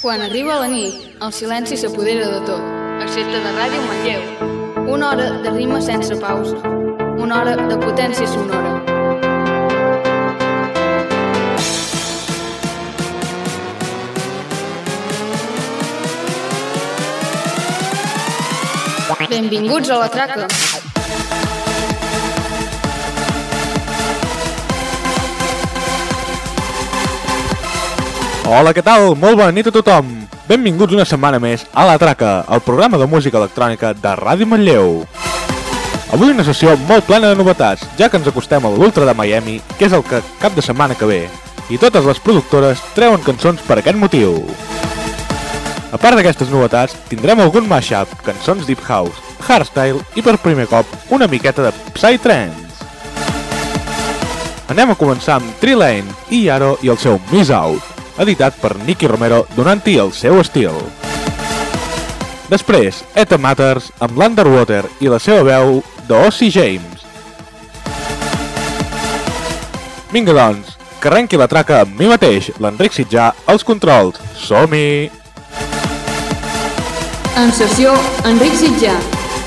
Quan arriba la nit, el silenci s'apodera de tot, excepte de Ràdio Manlleu. Una hora de rima sense pausa. Una hora de potència sonora. Benvinguts a la traca. Hola, què tal? Molt bona nit a tothom! Benvinguts una setmana més a La Traca, el programa de música electrònica de Ràdio Manlleu. Avui una sessió molt plena de novetats, ja que ens acostem a l'Ultra de Miami, que és el cap de setmana que ve, i totes les productores treuen cançons per aquest motiu. A part d'aquestes novetats, tindrem algun mashup, cançons deep house, hardstyle i per primer cop una miqueta de psytrance. Anem a començar amb Treelane i Yaro i el seu Miss Out, editat per Nicky Romero donant-hi el seu estil. Després, Eta Matters amb l'Underwater i la seva veu d'Ossie James. Vinga doncs, que arrenqui la traca amb mi mateix, l'Enric Sitjà, als controls. Som-hi! En sessió, Enric Sitjà.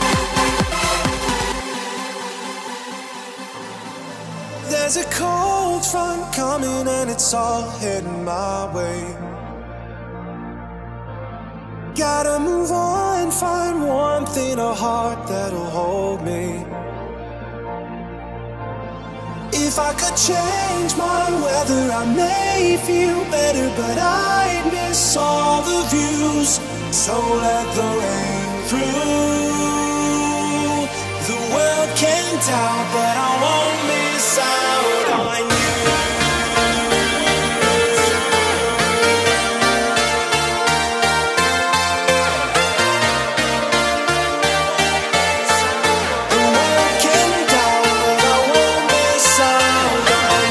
There's a cold front coming and it's all heading my way. Gotta move on, find warmth in a heart that'll hold me. If I could change my weather, I may feel better, but I'd miss all the views. So let the rain through. The world can doubt, but I won't miss out on you. The world can doubt, but I won't miss out on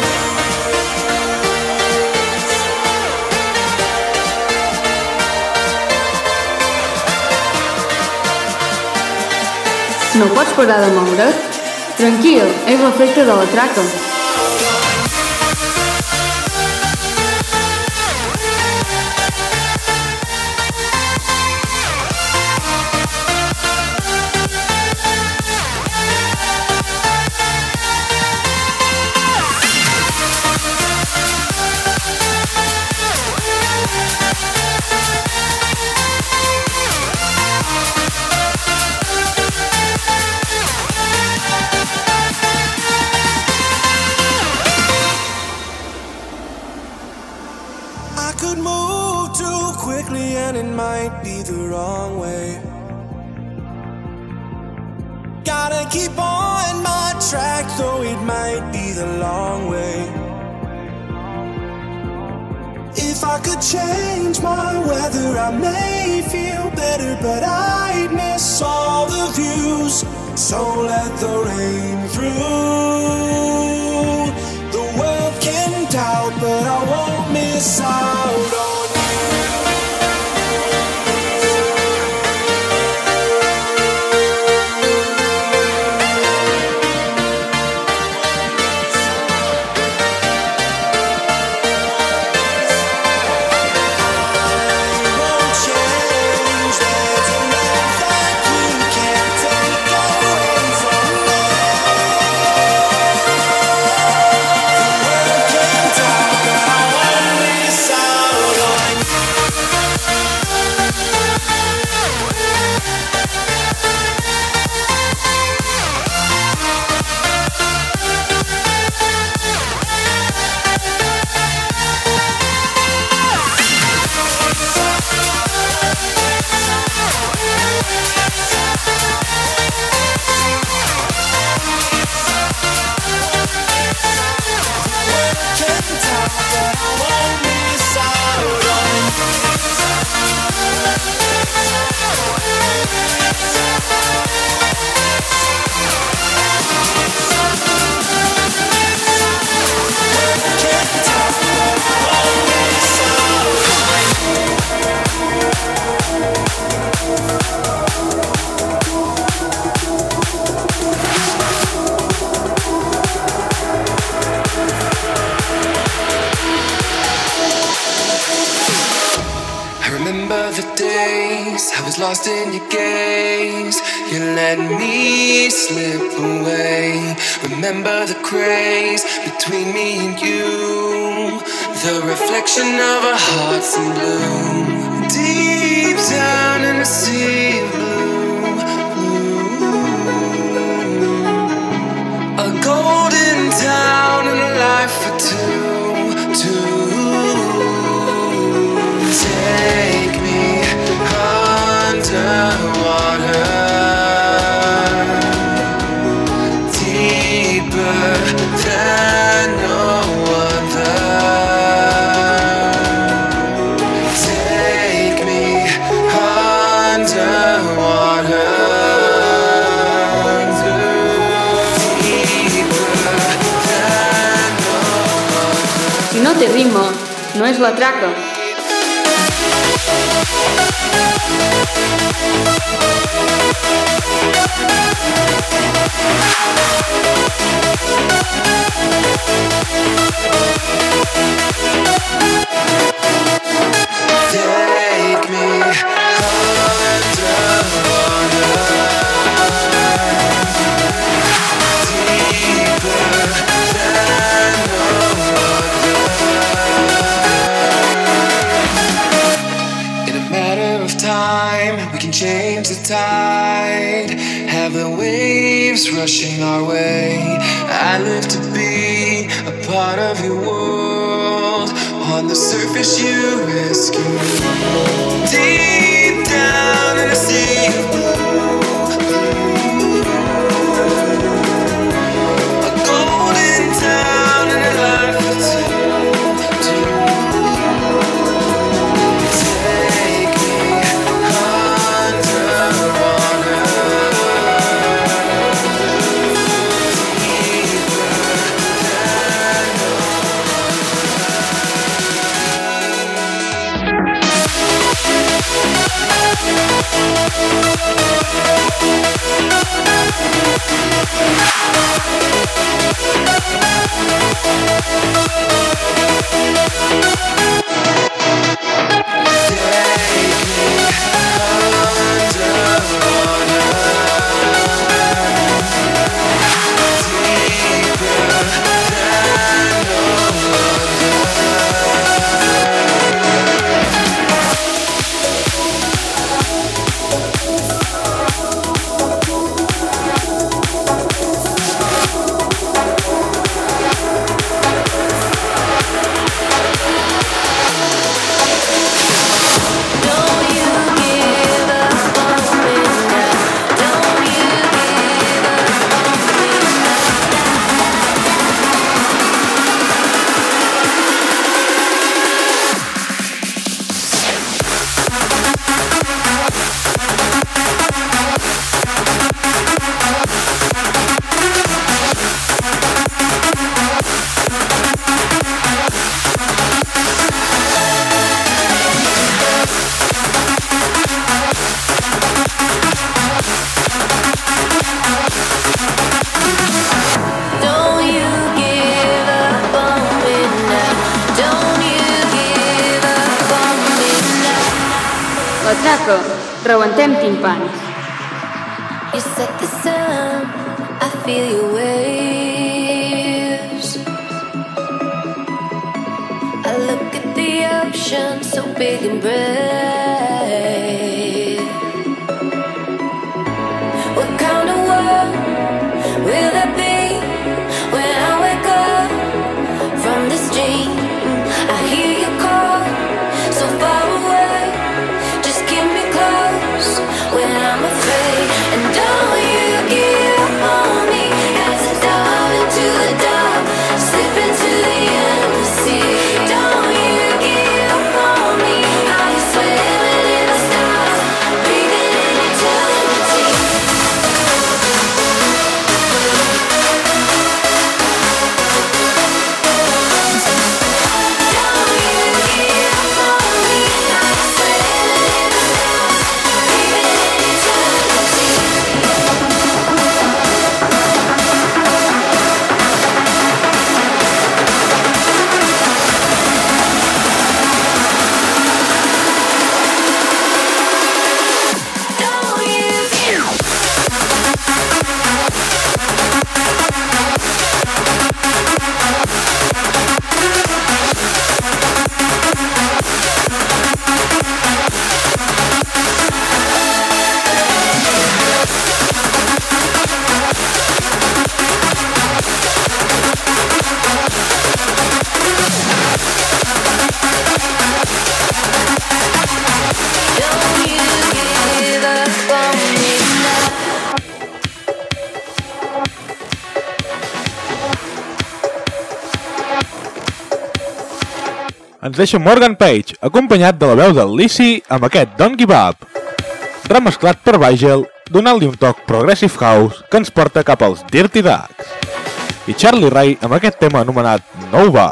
No pots parar de moure't? Tranquil, és l'efecte de la traca. keep on my track, though it might be the long way. If I could change my weather, I may feel better, but I'd miss all the views. So let the rain through. The world can doubt, but I won't miss out on miss Remember the days I was lost in your gaze. You let me slip away. Remember the craze between me and you, the reflection of our hearts in bloom. Deep down in the sea of blue, a golden town and a life for two. Take me underwater, deeper than no other. Take me underwater, deeper than no other. Si no té ritme, no és la traca. Take me underwater, deeper than no other. In a matter of time, we can change the tide, have the waves rushing our way. I live to be a part of your world. On the surface you rescue me. Deep down in the sea of blue, a golden town and a life for two. Take me underwater, deeper than no La traca, rebentem timpans. You set the sun, I feel your waves. I look at the ocean, so big and bright. What kind of world will it be when I wake up from this dream? I hear you call, so far away. Just keep me close when I'm afraid. And don't you give up on me as I dive into the dark, slip into the endless sea. Don't you give up on me, how you swimming ens deixa Morgan Page, acompanyat de la veu del Lizzy amb aquest Don't Give Up, remesclat per Vigel, donant-li un toc Progressive House que ens porta cap als Dirty Ducks, i Charlie Ray amb aquest tema anomenat Nova.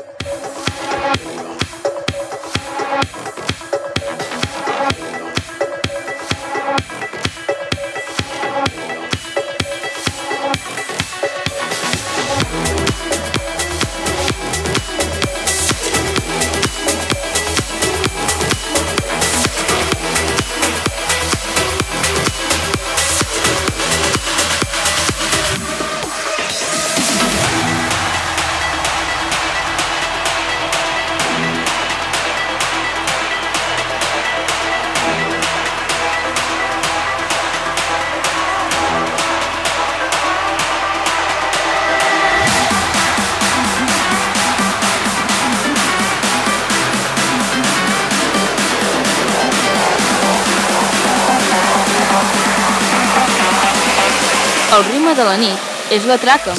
El ritme de la nit és la traca.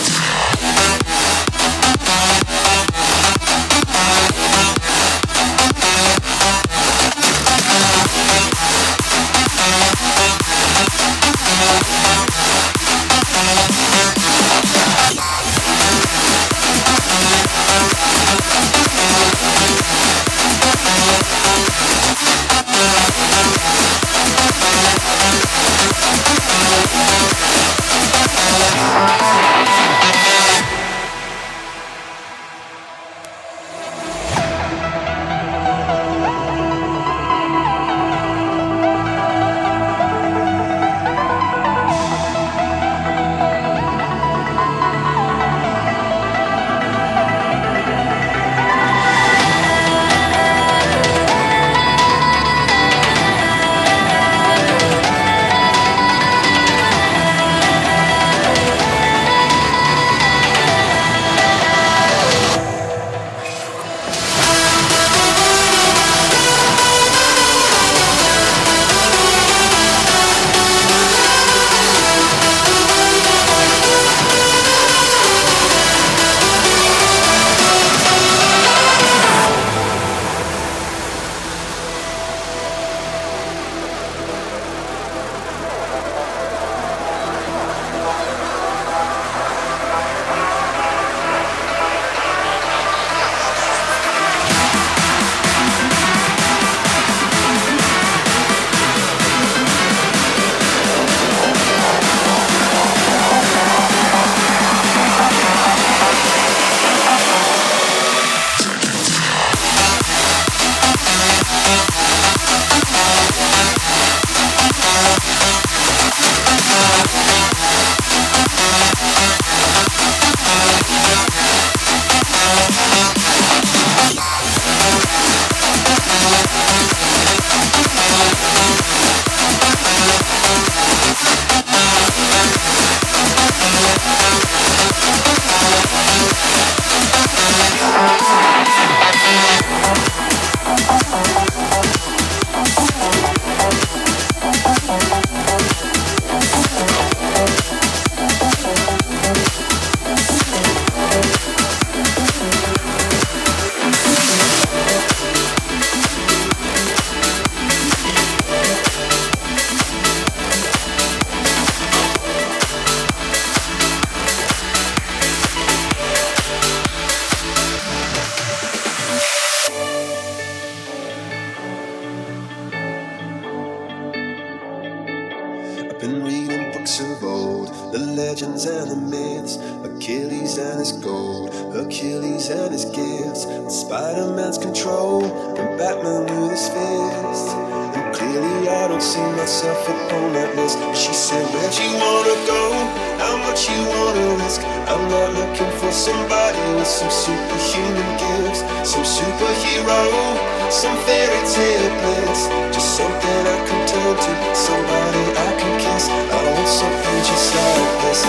Been reading books of old, the legends and the myths, Achilles and his gold, Hercules and his gifts, and Spider-Man's control, and Batman with his fist. And clearly I don't see myself upon that list. She said, where'd you wanna go? How much you wanna risk? I'm not looking for somebody with some superhuman gifts, some superhero, some fairy tale bliss, just something I can turn to, somebody I can kiss. I want something just like this.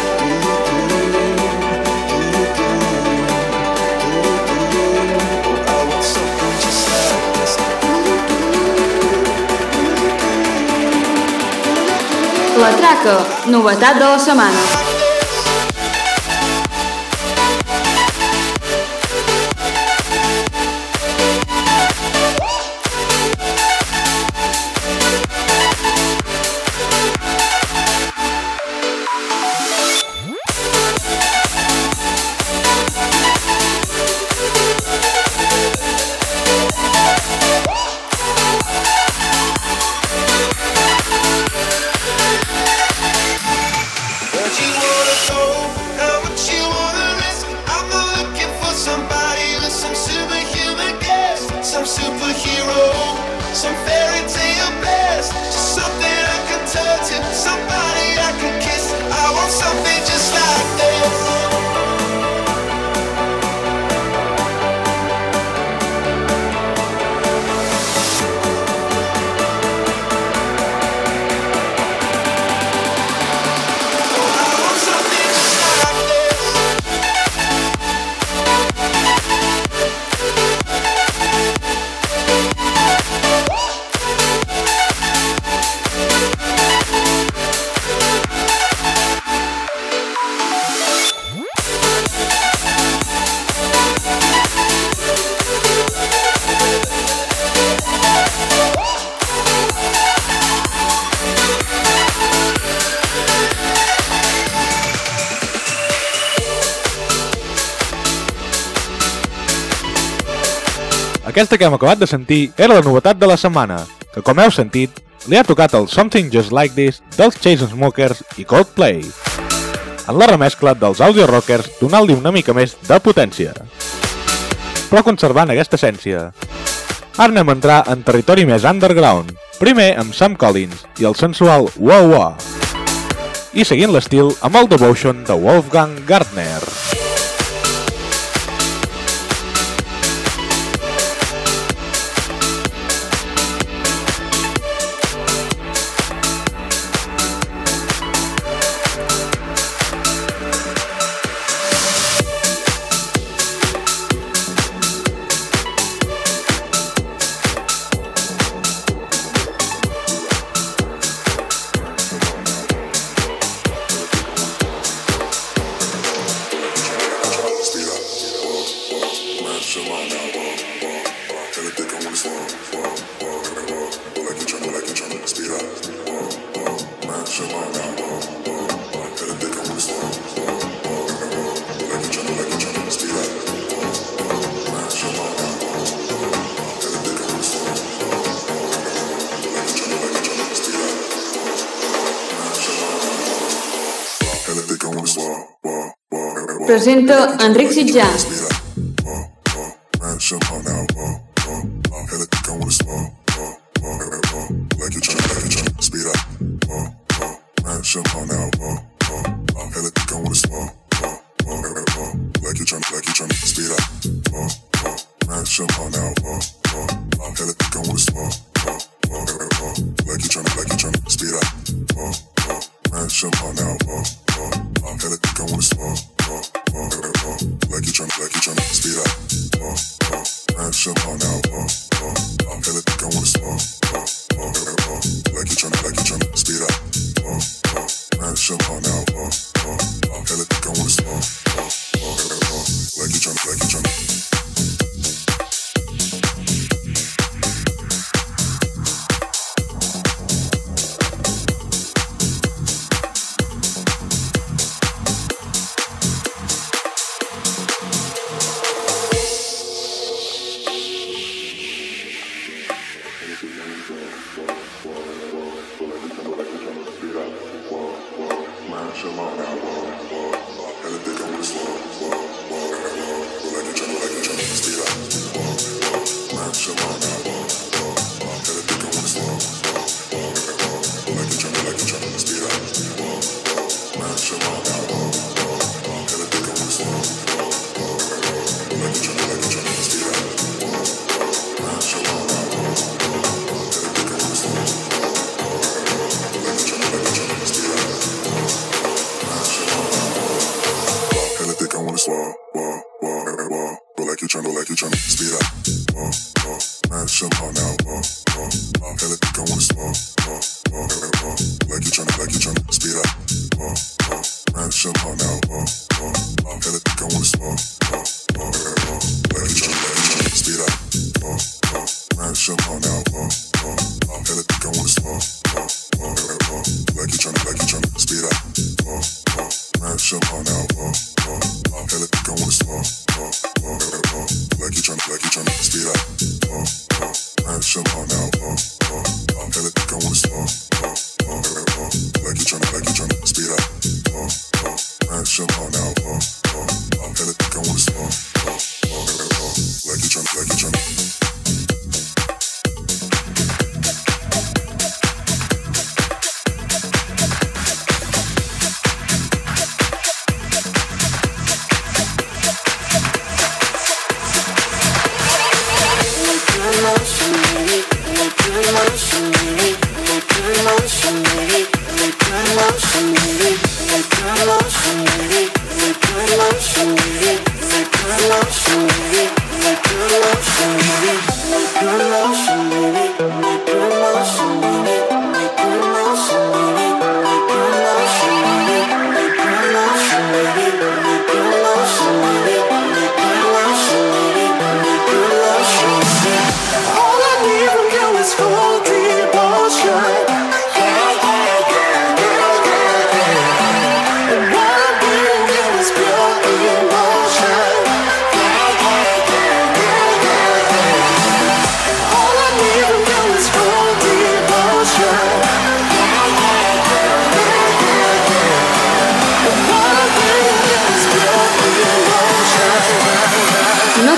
Oh, I want something just like this. La traca, novetat de la setmana. some superhero, some fairy tale blast, just something I can touch and somebody I can kiss. I want something just like this. Aquesta que hem acabat de sentir era la novetat de la setmana, que com heu sentit, li ha tocat el Something Just Like This dels Chainsmokers i Coldplay, en la remescla dels Audio Rockers donant-li una mica més de potència. Però conservant aquesta essència. Ara anem a entrar en territori més underground, primer amb Sam Collins i el sensual Wow Wow, i seguint l'estil amb el Devotion de Wolfgang Gartner. Presenta Enric Sitjà.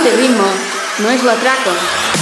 té ritme no és la traca.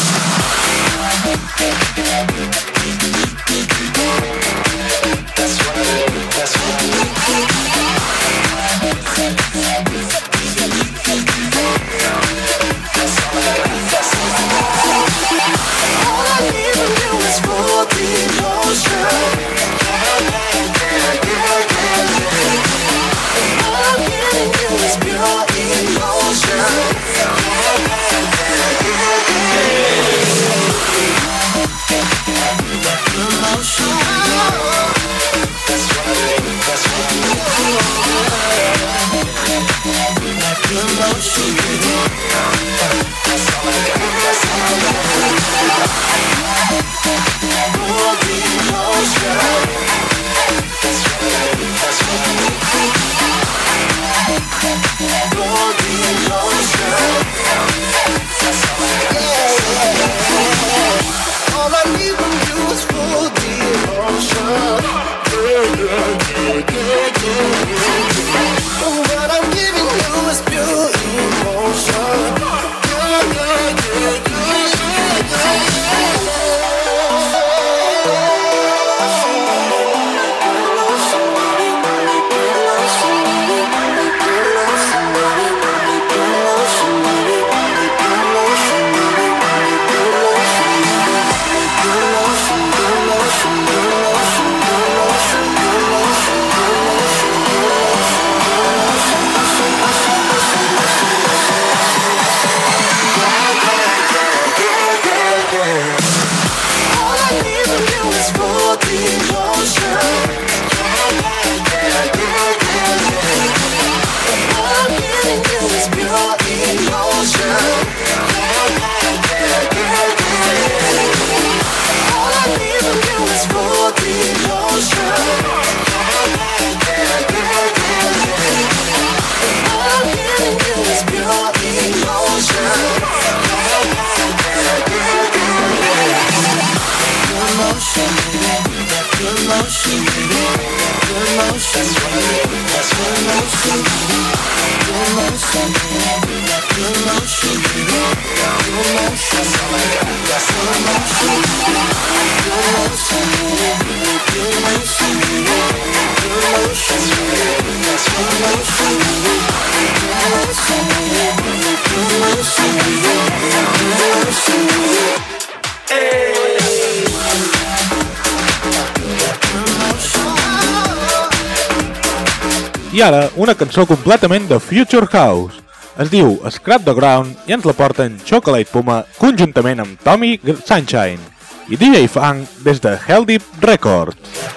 I ara, una cançó completament de Future House. Es diu Scrap the Ground i ens la porten Chocolate Puma conjuntament amb Tommy Sunshine i DJ Funk des de Hell Deep Records.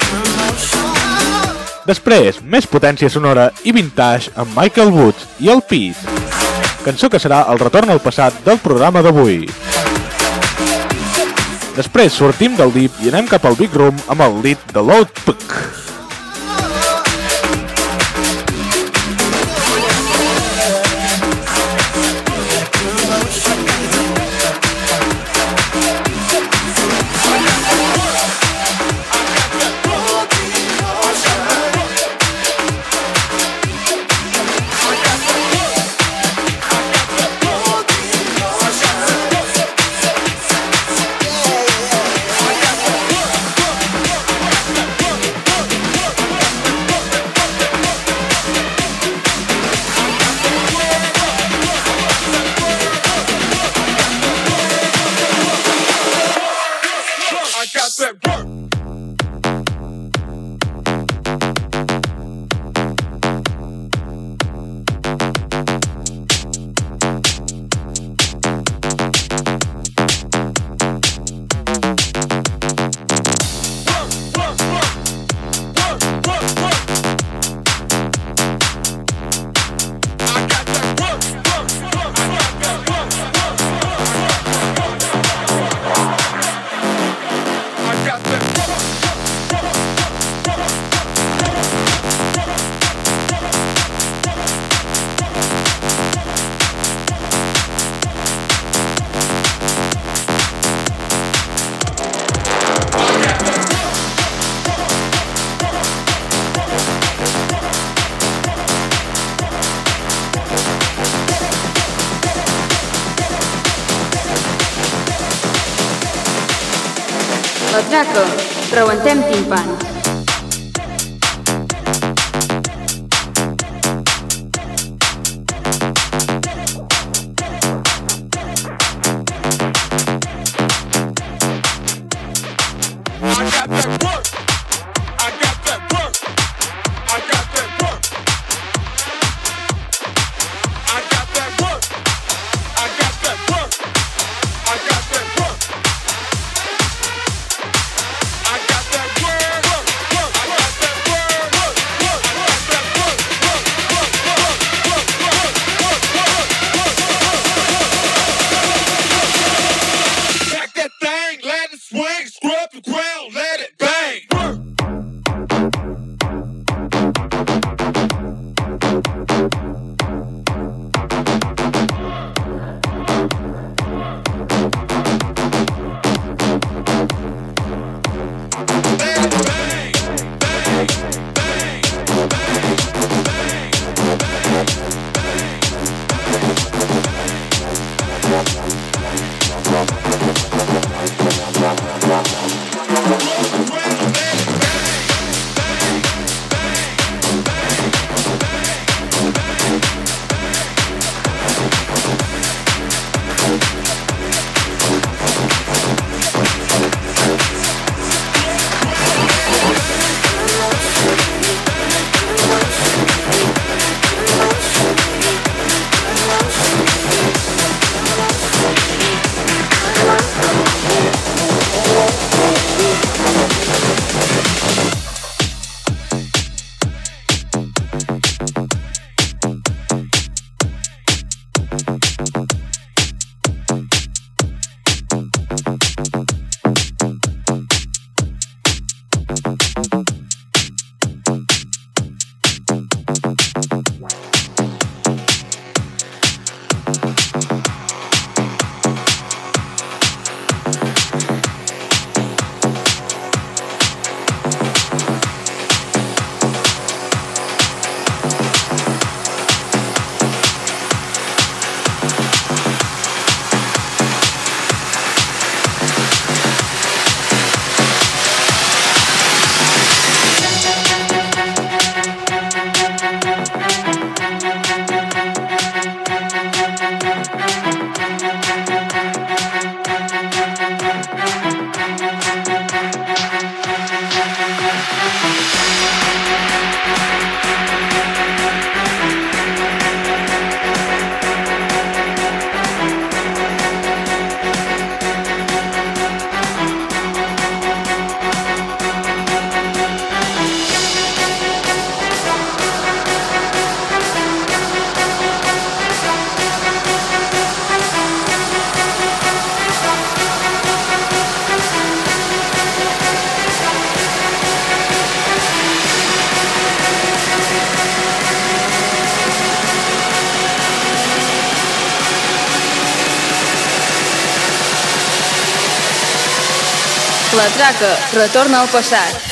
Després, més potència sonora i vintage amb Michael Woods i el Pete, cançó que serà el retorn al passat del programa d'avui. Després sortim del Deep i anem cap al Big Room amb el lead de Loud Puck. got that La traca, rebentem timpans. La traca retorna al passat.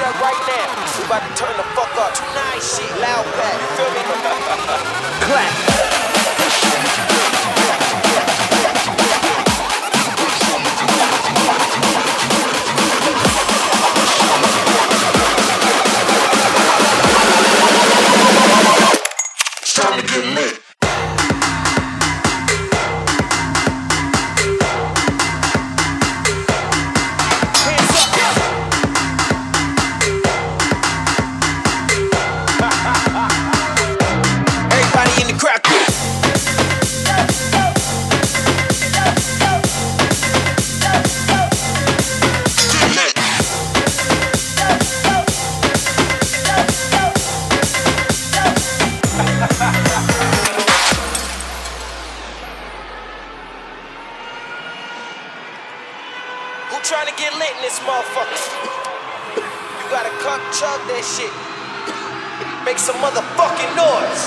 up right now. We about to turn the fuck up. Tonight shit, loud pack, you feel me? Clap. Time to get lit. Everybody in the crowd. Who trying to get lit in this motherfucker? You gotta cup chug that shit. Make some motherfucking noise.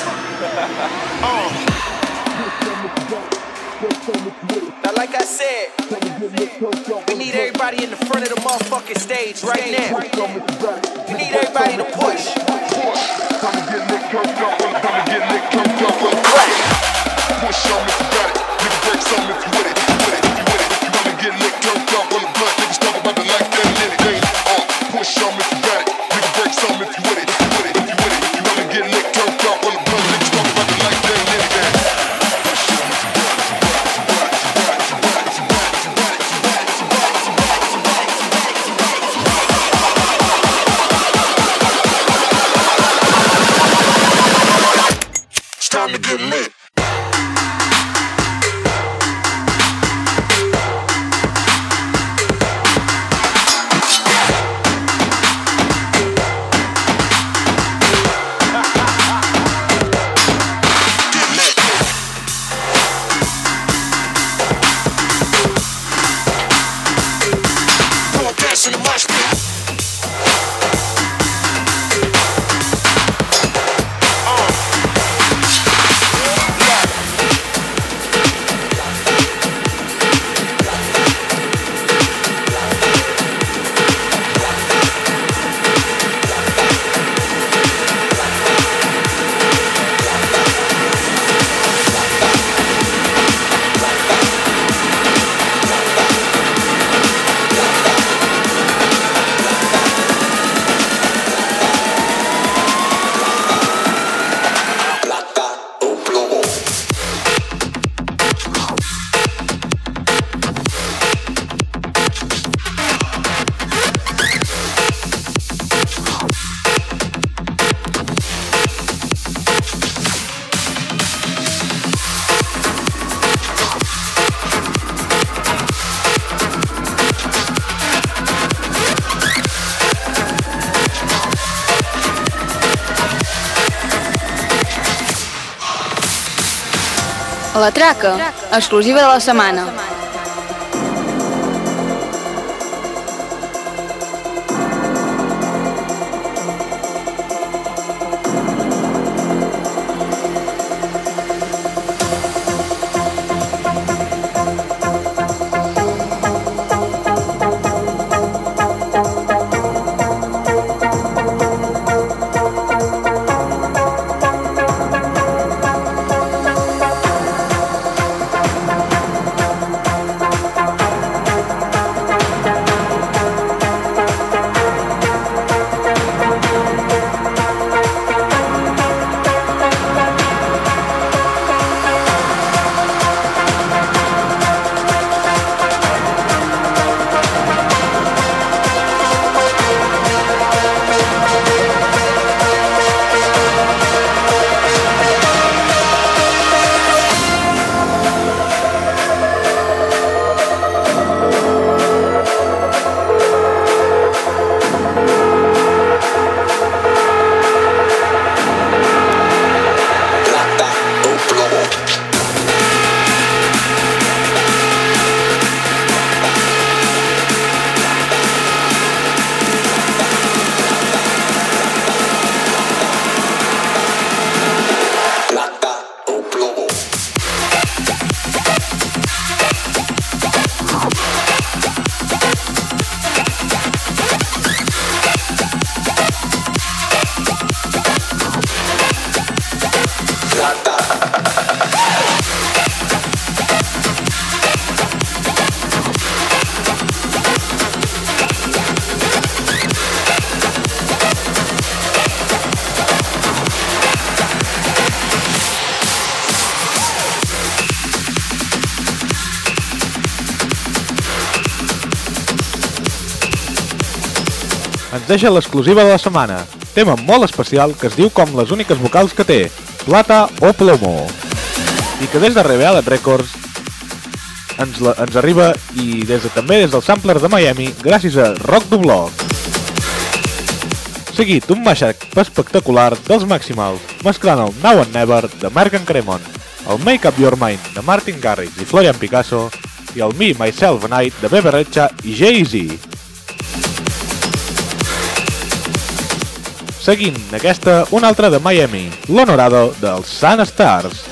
Now, like I said, we need everybody in the front of the motherfucking stage right now. We need everybody to push. Come and get lit, come and get lit, come clap. Push on if you got it, nigga break some if you with it, if you with it, if you with it. Come and get lit, come on the blunt, niggas talk about the life that lit it. Push on if you got it, nigga break some if you with it, if you with it, if you with it. Come and get lit, come on the blunt, niggas talk about the life that lit it. It's time to get lit. In the mosh pit. La traca, exclusiva de la setmana. ens deixa l'exclusiva de la setmana, tema molt especial que es diu com les úniques vocals que té, Plata o Plomo, i que des de Rebel Records ens arriba i també des del sampler de Miami gràcies a Rock the Block. Seguit un mashup espectacular dels Maximals, mesclant el Now and Never de Mark and Cremon, el Make Up Your Mind de Martin Garrix i Florian Picasso i el Me, Myself and I de Bebe Rexha i Jay-Z. Seguint aquesta, una altra de Miami, l'Honorado dels Sun Stars.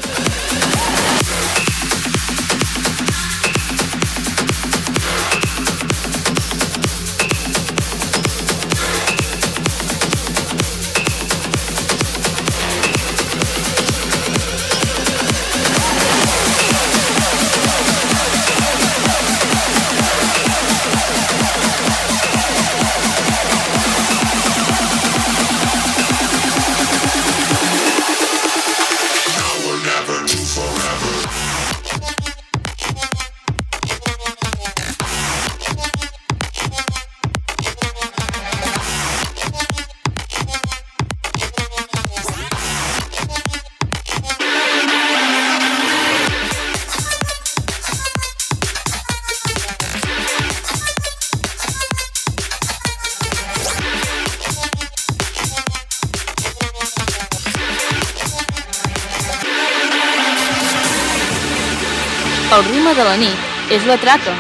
El ritme de la nit és la traca.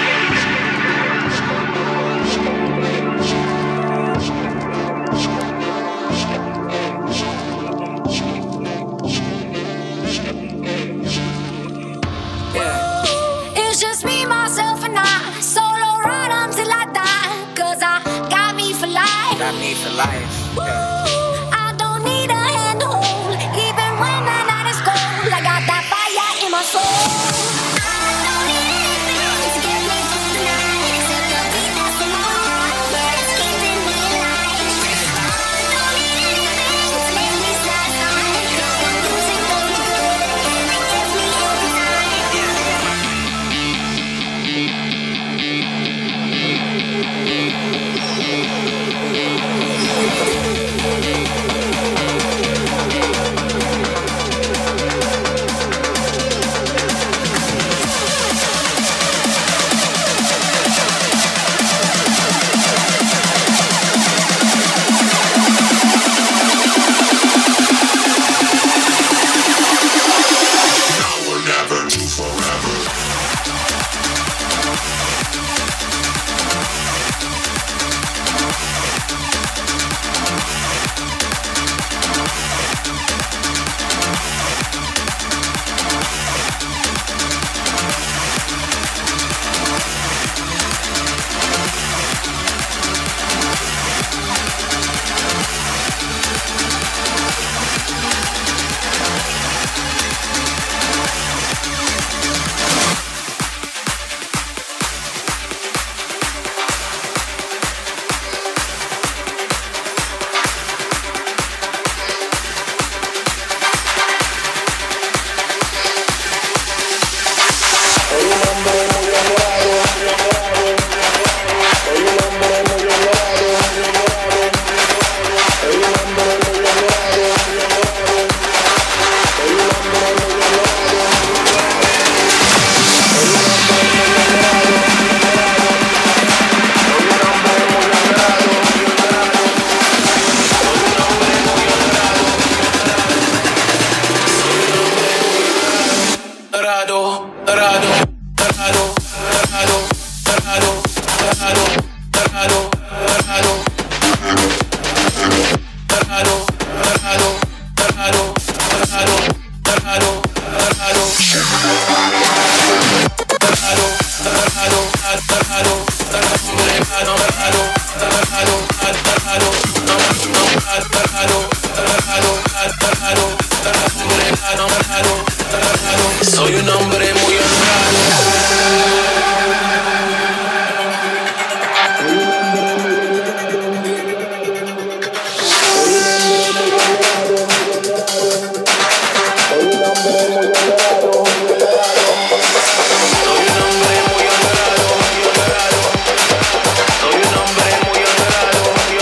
It's just me, myself, and I. Solo ride until I die. 'Cause I got me for life. Got me for life. Yeah. I don't need a hand to hold. Even when the night is cold, I got that fire in my soul. I don't need anything to get me through the night, except the beat that's in my heart, yeah, it's keeping me alive. I don't need anything to make me satisfied, 'cause the music does me good and it gets me every time. Soy un hombre muy honrado. Soy un hombre muy honrado.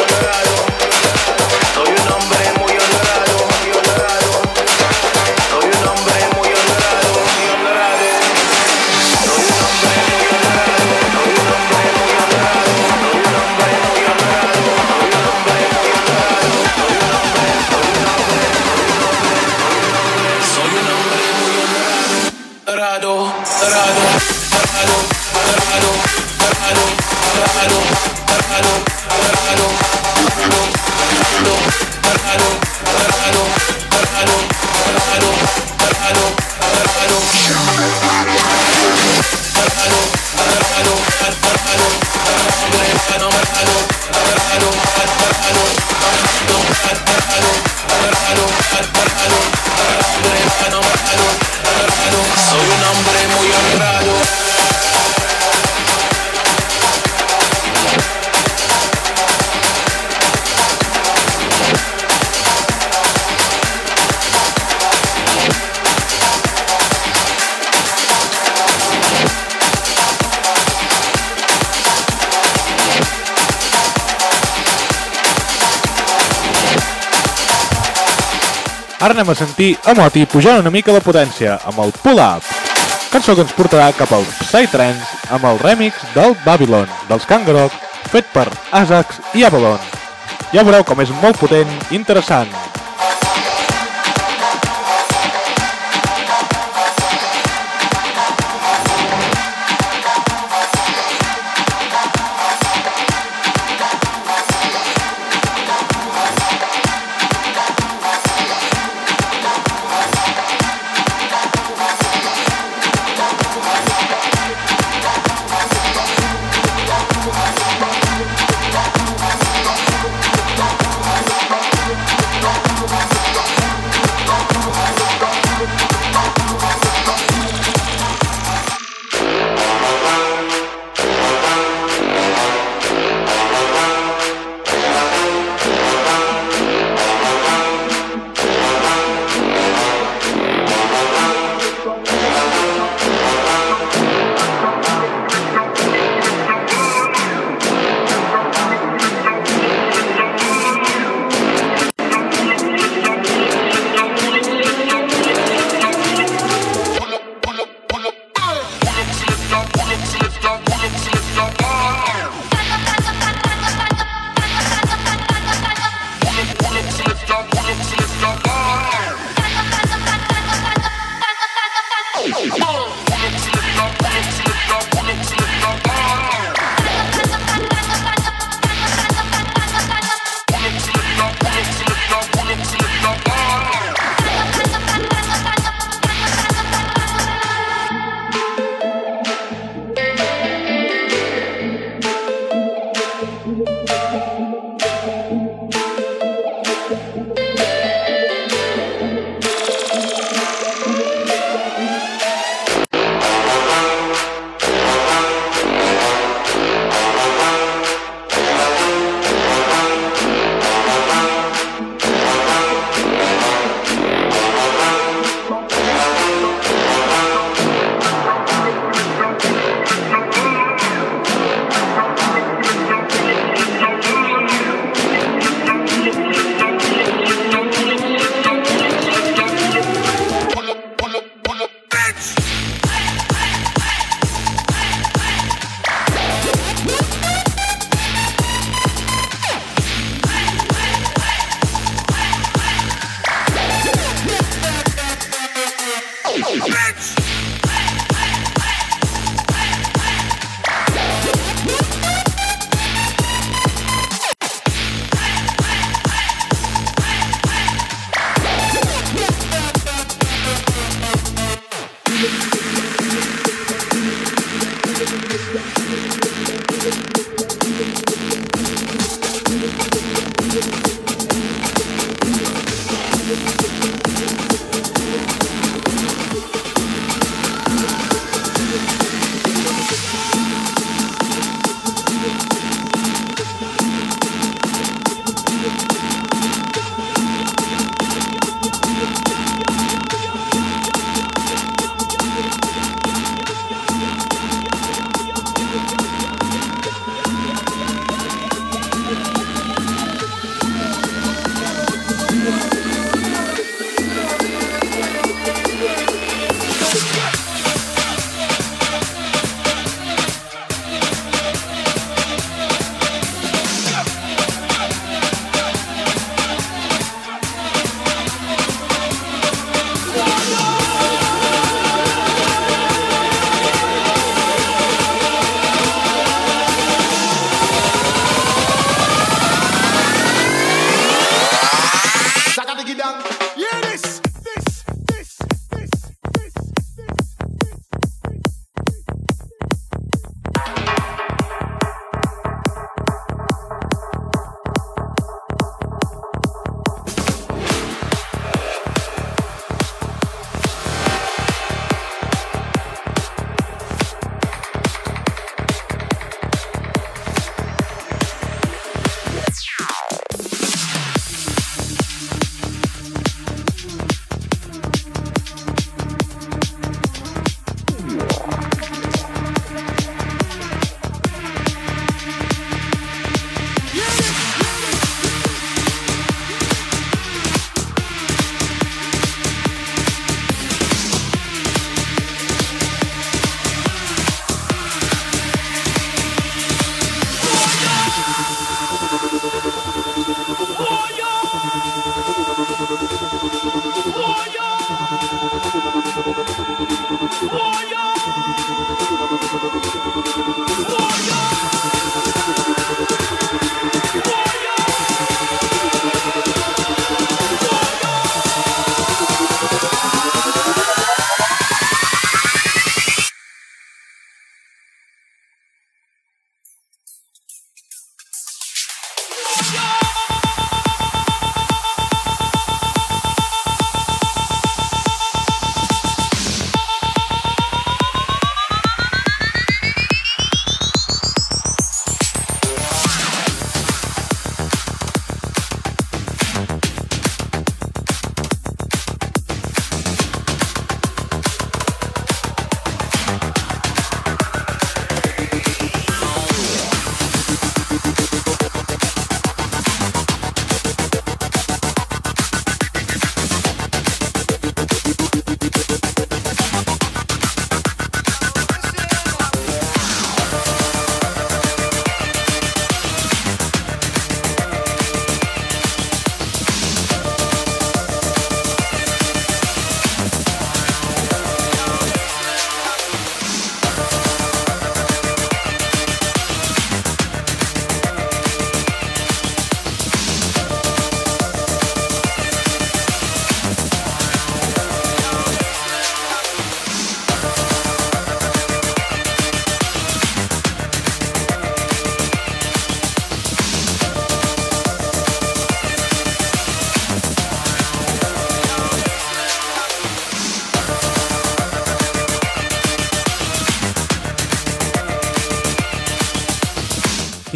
Soy un hombre muy honrado. Ara anem a sentir a Moti pujant una mica de potència amb el Pull Up, cançó que ens portarà cap al Psytrance amb el remix del Babylon dels Kangaroo fet per Ajax i Avalon. Ja veureu com és molt potent i interessant.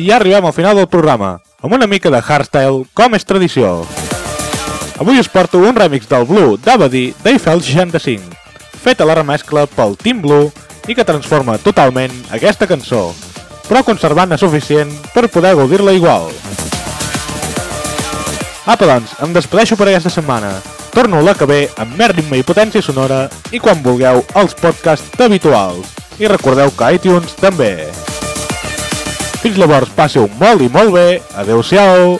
i ja arribem al final del programa, amb una mica de hardstyle, com és tradició. Avui us porto un remix del Blue d'Abadie d'Eiffel 65, fet a la remescla pel Team Blue i que transforma totalment aquesta cançó, però conservant-ne suficient per poder gaudir-la igual. Apa doncs, em despedeixo per aquesta setmana. Torno la que ve amb més ritme i potència sonora i quan vulgueu els podcasts habituals. I recordeu que iTunes també. Fins llavors, passeu molt i molt bé. Adeu-siau.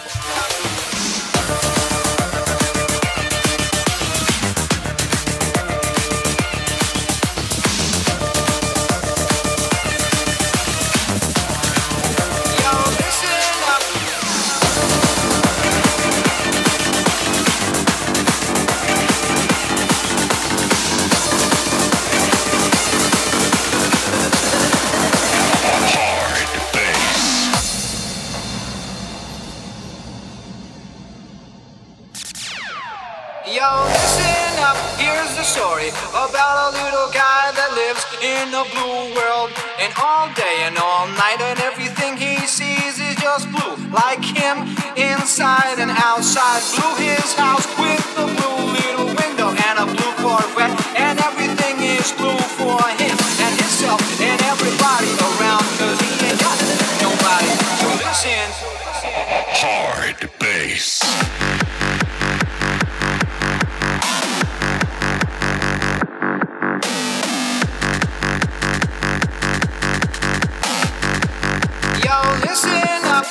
Yo, listen up, here's the story about a little guy that lives in a blue world. And all day and all night and everything he sees is just blue. Like him, inside and outside. Blue his house with a blue little window and a blue Corvette. And everything is blue for him and himself and everybody around. Cause he ain't got nobody to listen. Hard bass. Listen up.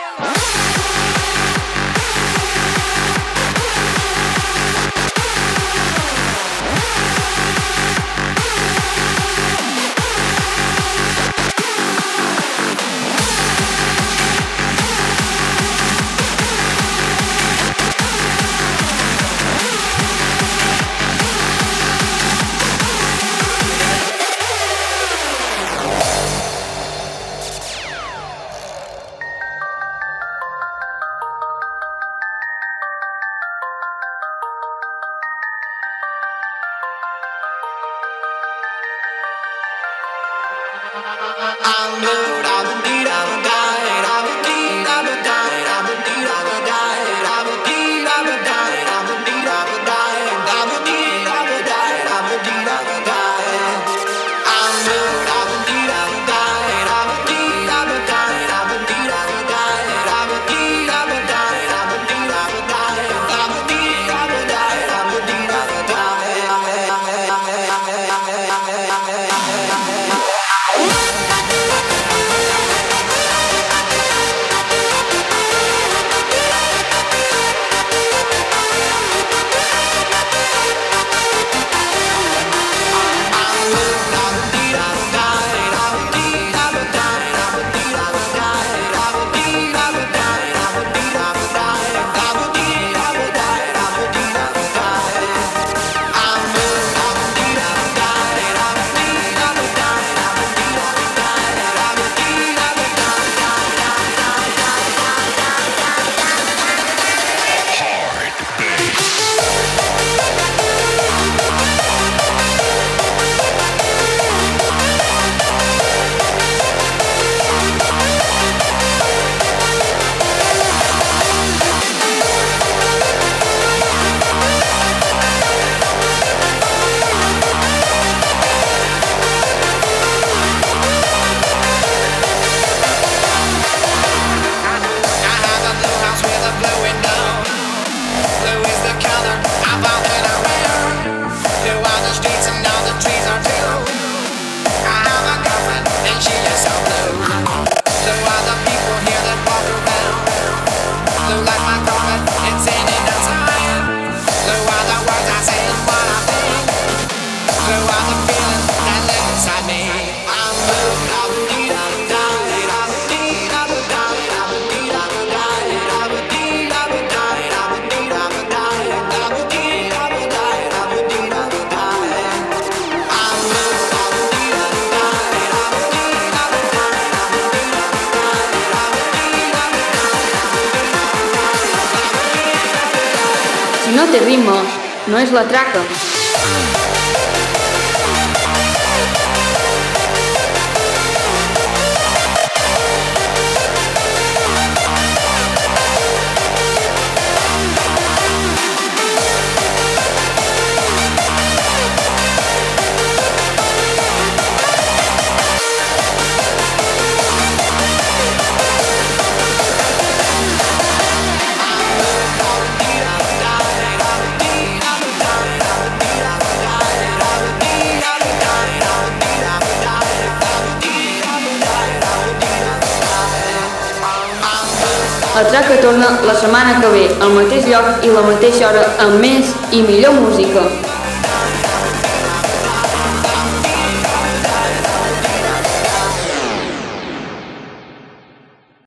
no té ritmos, no és la traca. El Traca torna la setmana que ve, al mateix lloc i la mateixa hora, amb més i millor música.